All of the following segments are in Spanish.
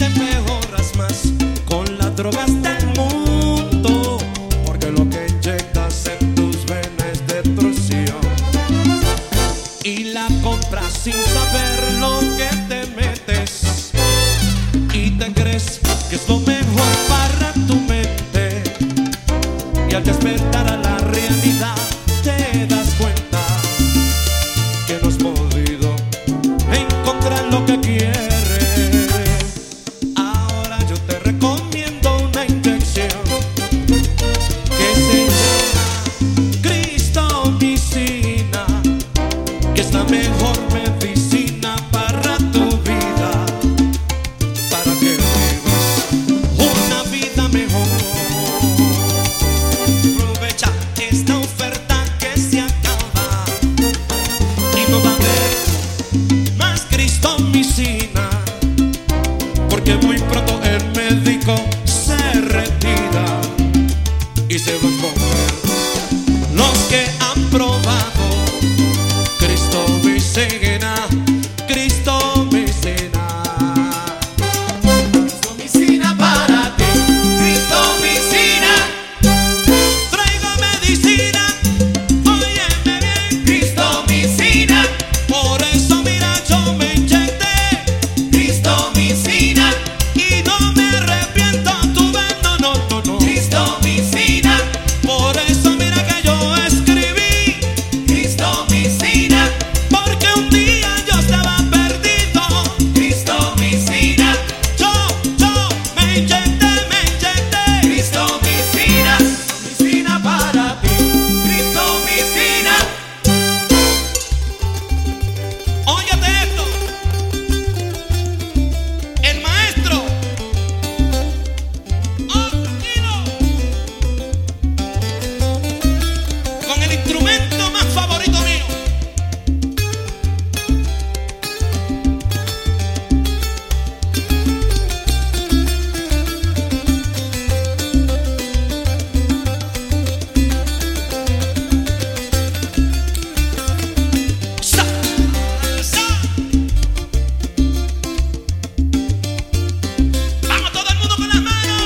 te mejoras más con las drogas del mundo, porque lo que inyectas en tus venas es destrucción. Y la compras sin saber lo que te metes, y te crees que es lo mejor para tu mente, y al despertar a la realidad te das cuenta que no has podido encontrar lo que quieres. Ahora yo te recomiendo una inyección que se llama Cristomicina, que es la mejor medicina para tu vida, para que vivas una vida mejor. Aprovecha esta oferta que se acaba y no va a haber más Cristomicina, porque muy pronto el médico se retira y se van a comer los que han probado Cristomicina, Cristomicina. Cristomicina para ti, Cristomicina, Traigo medicina, óyeme bien, Cristomicina, por eso mira yo me inyecté Cristomicina, y no me arrepiento, tú ves, no, no, no, no. Cristomicina, Por eso mira que yo escribí, Cristomicina, porque un día yo estaba perdido. Cristomicina, Yo me inyecté, Cristomicina, Cristomicina para ti, Cristomicina. Óyete esto. El maestro tranquilo, con el instrumento más favorito mío. Sa, sa. Vamos todo el mundo con las manos.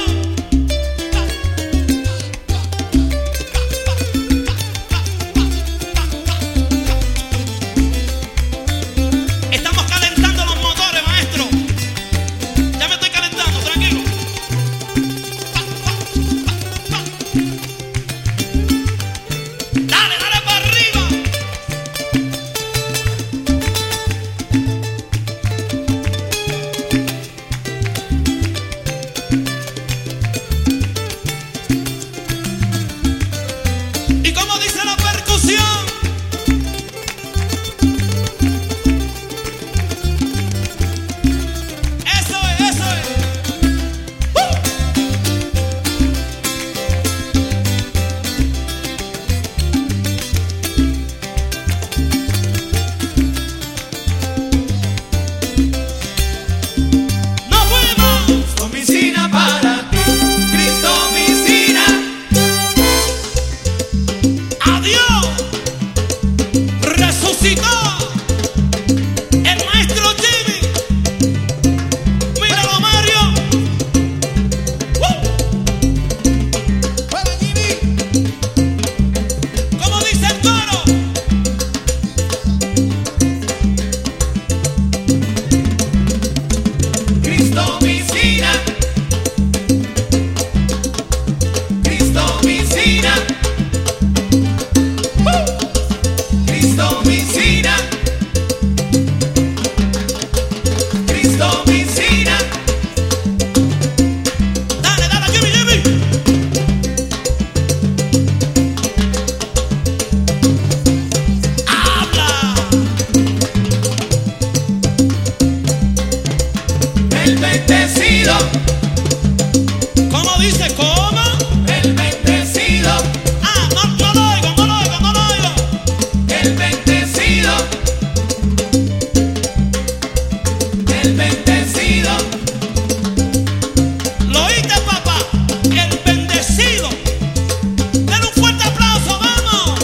Estamos calentando los motores, maestro. Ya me estoy calentando, tranquilo. Dale, dale para arriba. ¿Y cómo dice la percusión? Eso es, eso es. ¡Nos fuimos! Cristomicina para ti, Cristomicina, ¡Adiós! ¡Resucitó! ¡El maestro Jimmy! ¡Míralo, Mario! ¡Juega Jimmy! ¿Cómo dice el coro? Cristomicina, Cristomicina, Cristomicina, Cristomicina. Dale, dale, Jimmy, Jimmy. ¡Habla! El bendecido, ¿Cómo dice? ¿Cómo? el bendecido, Ah, no lo oigo, no lo oigo, no lo oigo. el bendecido, el bendecido. ¿Lo oíste, papá? El bendecido. Dale un fuerte aplauso, vamos.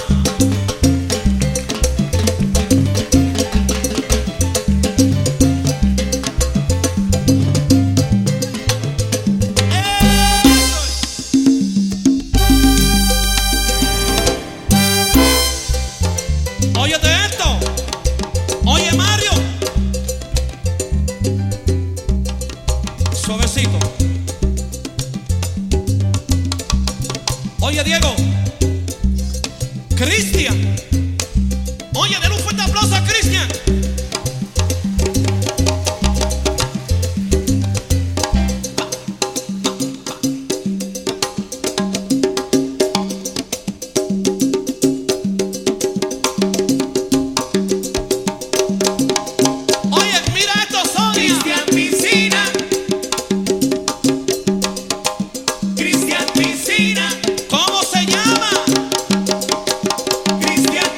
Suavecito. Oye, Diego. Cristian. Oye, denle un fuerte aplauso a Cristian. Cristian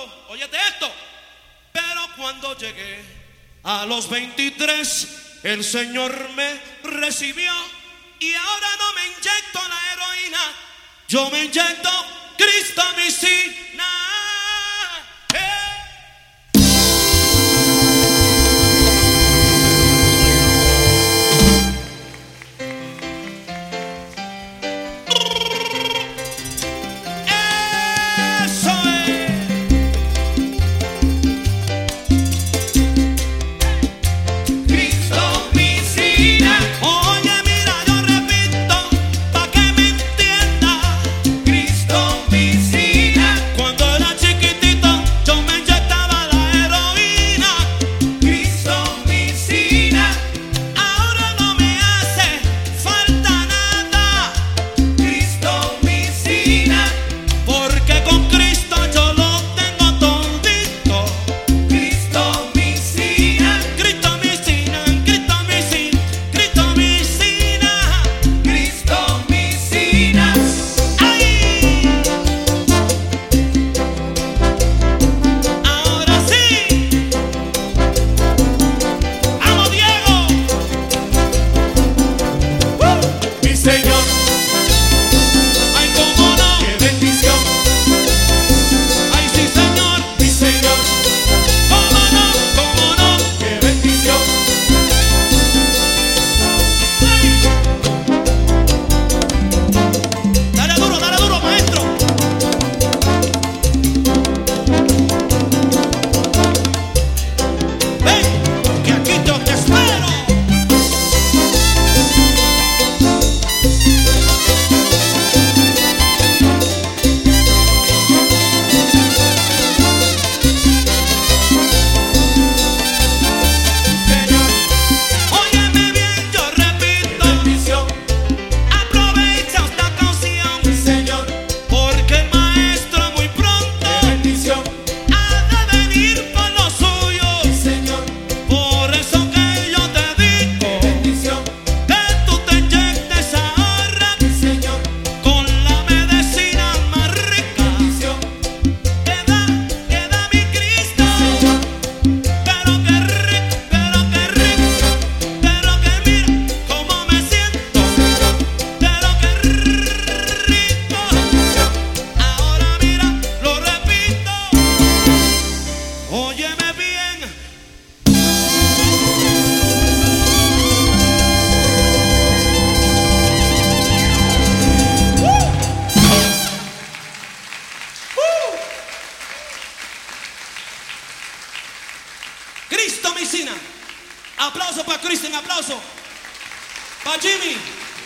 óyete esto. Pero cuando llegué a los 23, el Señor me recibió y ahora no me inyecto la heroína, yo me inyecto cristomicina. Cristomicina. Aplauso para Cristian, aplauso para Jimmy.